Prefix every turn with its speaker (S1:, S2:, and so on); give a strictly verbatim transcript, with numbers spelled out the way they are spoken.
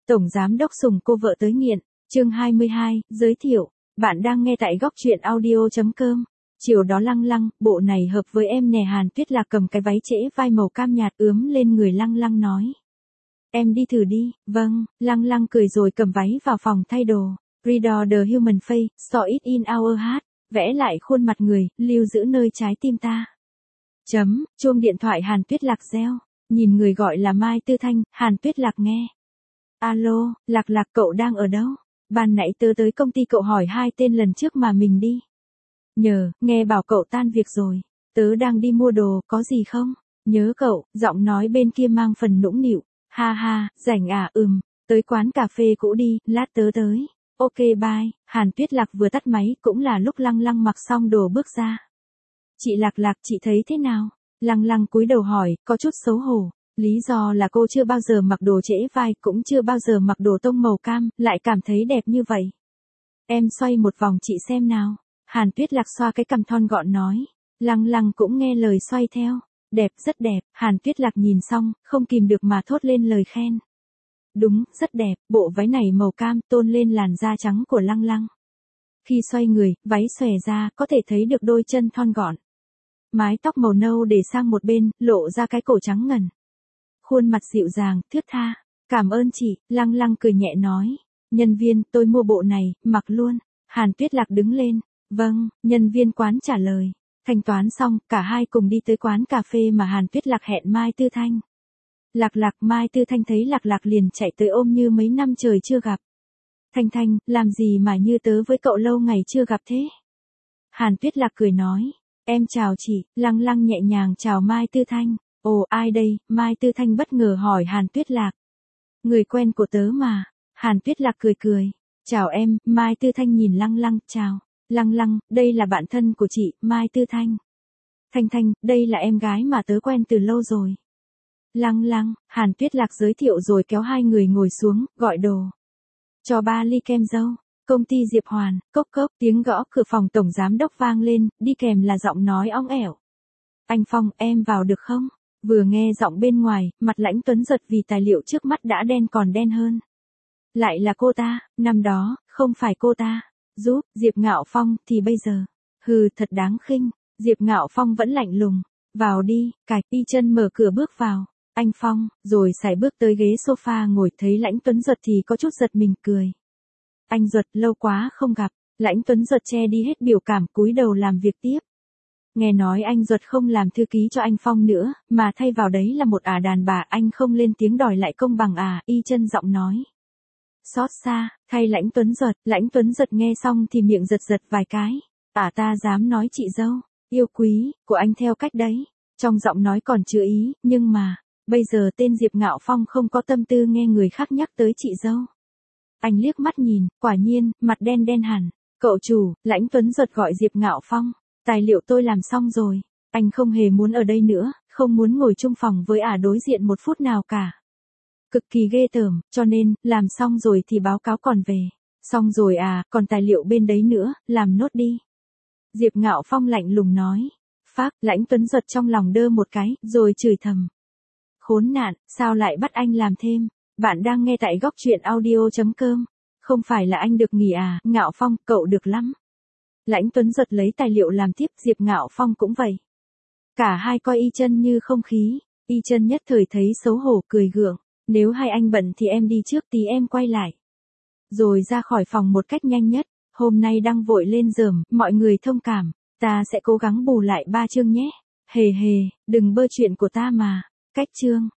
S1: Tổng giám đốc sủng cô vợ tới nghiện, chương hai mươi hai, giới thiệu, bạn đang nghe tại góc truyện audio.com. Chiều đó Lăng Lăng, bộ này hợp với em nè. Hàn Tuyết Lạc cầm cái váy trễ vai màu cam nhạt ướm lên người Lăng Lăng nói. Em đi thử đi. Vâng, Lăng Lăng cười rồi cầm váy vào phòng thay đồ. Read the human face, saw it in our heart, vẽ lại khuôn mặt người, lưu giữ nơi trái tim ta. Chấm, chuông điện thoại Hàn Tuyết Lạc reo, nhìn người gọi là Mai Tư Thanh, Hàn Tuyết Lạc nghe. Alo, Lạc Lạc cậu đang ở đâu? Ban nãy tớ tới công ty cậu hỏi hai tên lần trước mà mình đi. Nhờ, nghe bảo cậu tan việc rồi. Tớ đang đi mua đồ, có gì không? Nhớ cậu, giọng nói bên kia mang phần nũng nịu. Ha ha, rảnh à, ừm, tới quán cà phê cũ đi, lát tớ tới. Ok bye. Hàn Tuyết Lạc vừa tắt máy cũng là lúc Lăng Lăng mặc xong đồ bước ra. Chị Lạc Lạc, chị thấy thế nào? Lăng Lăng cúi đầu hỏi, có chút xấu hổ. Lý do là cô chưa bao giờ mặc đồ trễ vai, cũng chưa bao giờ mặc đồ tông màu cam, lại cảm thấy đẹp như vậy. Em xoay một vòng chị xem nào. Hàn Tuyết Lạc xoa cái cằm thon gọn nói. Lăng Lăng cũng nghe lời xoay theo. Đẹp, rất đẹp. Hàn Tuyết Lạc nhìn xong, không kìm được mà thốt lên lời khen. Đúng, rất đẹp, bộ váy này màu cam tôn lên làn da trắng của Lăng Lăng. Khi xoay người, váy xòe ra, có thể thấy được đôi chân thon gọn. Mái tóc màu nâu để sang một bên, lộ ra cái cổ trắng ngần. Khuôn mặt dịu dàng, thướt tha. Cảm ơn chị, Lăng Lăng cười nhẹ nói. Nhân viên, tôi mua bộ này, mặc luôn. Hàn Tuyết Lạc đứng lên. Vâng, nhân viên quán trả lời. Thanh toán xong, cả hai cùng đi tới quán cà phê mà Hàn Tuyết Lạc hẹn Mai Tư Thanh. Lạc Lạc, Mai Tư Thanh thấy Lạc Lạc liền chạy tới ôm như mấy năm trời chưa gặp. Thanh Thanh, làm gì mà như tớ với cậu lâu ngày chưa gặp thế? Hàn Tuyết Lạc cười nói. Em chào chị. Lăng Lăng nhẹ nhàng chào Mai Tư Thanh. Ồ, ai đây? Mai Tư Thanh bất ngờ hỏi Hàn Tuyết Lạc. Người quen của tớ mà. Hàn Tuyết Lạc cười cười. Chào em. Mai Tư Thanh nhìn Lăng Lăng. Chào. Lăng Lăng, đây là bạn thân của chị, Mai Tư Thanh. Thanh Thanh, đây là em gái mà tớ quen từ lâu rồi. Lăng Lăng, Hàn Tuyết Lạc giới thiệu rồi kéo hai người ngồi xuống, gọi đồ. Cho ba ly kem dâu. Công ty Diệp Hoàn, cốc cốc, tiếng gõ cửa phòng tổng giám đốc vang lên, đi kèm là giọng nói ong ẻo. Anh Phong, em vào được không? Vừa nghe giọng bên ngoài, mặt Lãnh Tuấn giật vì tài liệu trước mắt đã đen còn đen hơn. Lại là cô ta, năm đó, không phải cô ta. Giúp, Diệp Ngạo Phong, thì bây giờ. Hừ, thật đáng khinh. Diệp Ngạo Phong vẫn lạnh lùng. Vào đi, cạch, Y Chân mở cửa bước vào. Anh Phong, rồi sải bước tới ghế sofa ngồi, thấy Lãnh Tuấn Duật thì có chút giật mình cười. Anh Duật, lâu quá không gặp. Lãnh Tuấn Duật che đi hết biểu cảm, cúi đầu làm việc tiếp. Nghe nói anh Duật không làm thư ký cho anh Phong nữa, mà thay vào đấy là một ả đàn bà, anh không lên tiếng đòi lại công bằng à? Y Chân giọng nói. Xót xa, thay Lãnh Tuấn Duật. Lãnh Tuấn Duật nghe xong thì miệng giật giật vài cái. À, ta dám nói chị dâu, yêu quý, của anh theo cách đấy. Trong giọng nói còn chứa ý, nhưng mà, bây giờ tên Diệp Ngạo Phong không có tâm tư nghe người khác nhắc tới chị dâu. Anh liếc mắt nhìn, quả nhiên, mặt đen đen hẳn. Cậu chủ, Lãnh Tuấn Duật gọi Diệp Ngạo Phong. Tài liệu tôi làm xong rồi. Anh không hề muốn ở đây nữa, không muốn ngồi chung phòng với ả đối diện một phút nào cả. Cực kỳ ghê tởm, cho nên, làm xong rồi thì báo cáo còn về. Xong rồi à, còn tài liệu bên đấy nữa, làm nốt đi. Diệp Ngạo Phong lạnh lùng nói. Phác, Lãnh Tuấn Duật trong lòng đơ một cái, rồi chửi thầm. Khốn nạn, sao lại bắt anh làm thêm? Bạn đang nghe tại góc truyện audio.com. Không phải là anh được nghỉ à? Ngạo Phong, cậu được lắm. Lãnh Tuấn Duật lấy tài liệu làm tiếp, Diệp Ngạo Phong cũng vậy. Cả hai coi Y Chân như không khí. Y Chân nhất thời thấy xấu hổ cười gượng. Nếu hai anh bận thì em đi trước tí em quay lại. Rồi ra khỏi phòng một cách nhanh nhất. Hôm nay đang vội lên giường, mọi người thông cảm. Ta sẽ cố gắng bù lại ba chương nhé. Hề hề, đừng bơ chuyện của ta mà. Cách chương.